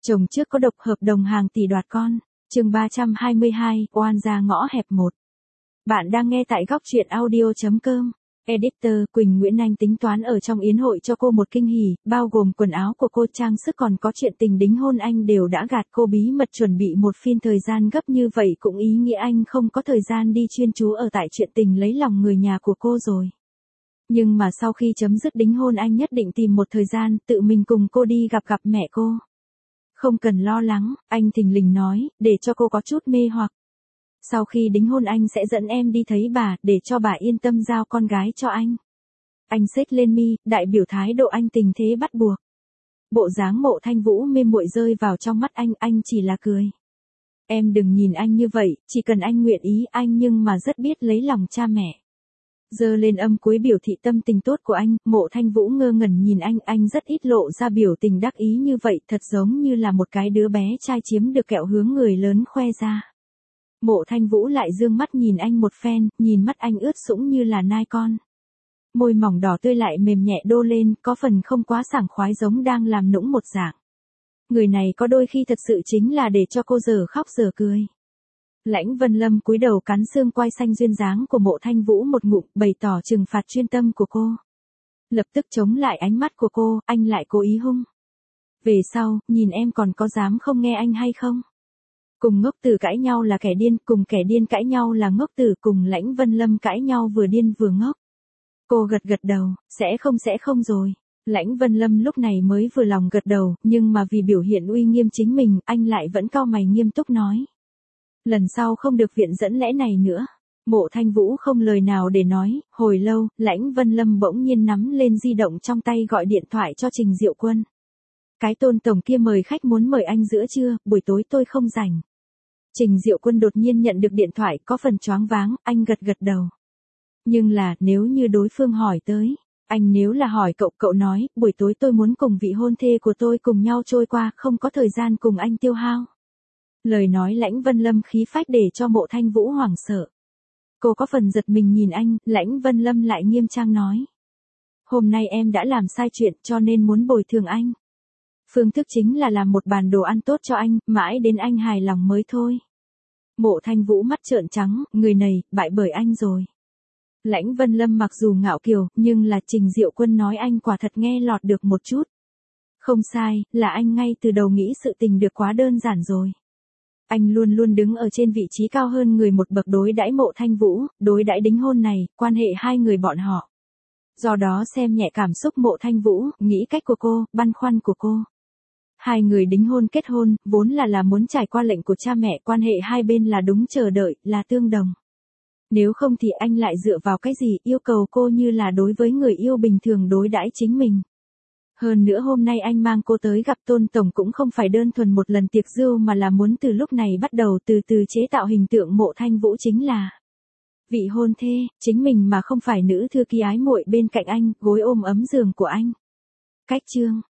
Chồng trước có độc hợp đồng hàng tỷ đoạt con. Chương 322, oan gia ngõ hẹp 1. Bạn đang nghe tại góc truyện audio.com. Editor Quỳnh Nguyễn Anh tính toán ở trong yến hội cho cô một kinh hỉ, bao gồm quần áo của cô, trang sức, còn có chuyện tình đính hôn. Anh đều đã gạt cô bí mật chuẩn bị một phiên thời gian gấp như vậy, cũng ý nghĩa anh không có thời gian đi chuyên chú ở tại chuyện tình lấy lòng người nhà của cô rồi. Nhưng mà sau khi chấm dứt đính hôn, anh nhất định tìm một thời gian tự mình cùng cô đi gặp mẹ cô. Không cần lo lắng, anh thình lình nói, để cho cô có chút mê hoặc. Sau khi đính hôn anh sẽ dẫn em đi thấy bà, để cho bà yên tâm giao con gái cho anh. Anh xếch lên mi, đại biểu thái độ anh tình thế bắt buộc. Bộ dáng Mộ Thanh Vũ mê muội rơi vào trong mắt anh chỉ là cười. Em đừng nhìn anh như vậy, chỉ cần anh nguyện ý, anh nhưng mà rất biết lấy lòng cha mẹ. Giơ lên âm cuối biểu thị tâm tình tốt của anh. Mộ Thanh Vũ ngơ ngẩn nhìn anh rất ít lộ ra biểu tình đắc ý như vậy, thật giống như là một cái đứa bé trai chiếm được kẹo hướng người lớn khoe ra. Mộ Thanh Vũ lại dương mắt nhìn anh một phen, nhìn mắt anh ướt sũng như là nai con. Môi mỏng đỏ tươi lại mềm nhẹ đô lên, có phần không quá sảng khoái, giống đang làm nũng một dạng. Người này có đôi khi thật sự chính là để cho cô giờ khóc giờ cười. Lãnh Vân Lâm cúi đầu cắn xương quai xanh duyên dáng của Mộ Thanh Vũ một ngụm, bày tỏ trừng phạt chuyên tâm của cô. Lập tức chống lại ánh mắt của cô, anh lại cố ý hung. Về sau, nhìn em còn có dám không nghe anh hay không? Cùng ngốc tử cãi nhau là kẻ điên, cùng kẻ điên cãi nhau là ngốc tử, cùng Lãnh Vân Lâm cãi nhau vừa điên vừa ngốc. Cô gật đầu, sẽ không rồi. Lãnh Vân Lâm lúc này mới vừa lòng gật đầu, nhưng mà vì biểu hiện uy nghiêm chính mình, anh lại vẫn cau mày nghiêm túc nói. Lần sau không được viện dẫn lẽ này nữa. Mộ Thanh Vũ không lời nào để nói, hồi lâu, Lãnh Vân Lâm bỗng nhiên nắm lên di động trong tay gọi điện thoại cho Trình Diệu Quân. Cái Tôn tổng kia mời khách muốn mời anh giữa trưa, buổi tối tôi không rảnh. Trình Diệu Quân đột nhiên nhận được điện thoại, có phần choáng váng, anh gật đầu. Nhưng là, nếu như đối phương hỏi tới, anh nếu là hỏi cậu nói, buổi tối tôi muốn cùng vị hôn thê của tôi cùng nhau trôi qua, không có thời gian cùng anh tiêu hao. Lời nói Lãnh Vân Lâm khí phách để cho Mộ Thanh Vũ hoảng sợ. Cô có phần giật mình nhìn anh, Lãnh Vân Lâm lại nghiêm trang nói. Hôm nay em đã làm sai chuyện cho nên muốn bồi thường anh. Phương thức chính là làm một bàn đồ ăn tốt cho anh, mãi đến anh hài lòng mới thôi. Mộ Thanh Vũ mắt trợn trắng, người này, bại bởi anh rồi. Lãnh Vân Lâm mặc dù ngạo kiều, nhưng là Trình Diệu Quân nói anh quả thật nghe lọt được một chút. Không sai, là anh ngay từ đầu nghĩ sự tình được quá đơn giản rồi. Anh luôn đứng ở trên vị trí cao hơn người một bậc, đối đãi Mộ Thanh Vũ, đối đãi đính hôn này, quan hệ hai người bọn họ. Do đó xem nhẹ cảm xúc Mộ Thanh Vũ, nghĩ cách của cô, băn khoăn của cô. Hai người đính hôn kết hôn, vốn là muốn trải qua lệnh của cha mẹ, quan hệ hai bên là đúng chờ đợi, là tương đồng. Nếu không thì anh lại dựa vào cái gì yêu cầu cô như là đối với người yêu bình thường đối đãi chính mình. Hơn nữa hôm nay anh mang cô tới gặp Tôn tổng cũng không phải đơn thuần một lần tiệc rượu, mà là muốn từ lúc này bắt đầu từ từ chế tạo hình tượng Mộ Thanh Vũ chính là vị hôn thê, chính mình mà không phải nữ thư ký ái muội bên cạnh anh, gối ôm ấm giường của anh. Cách chương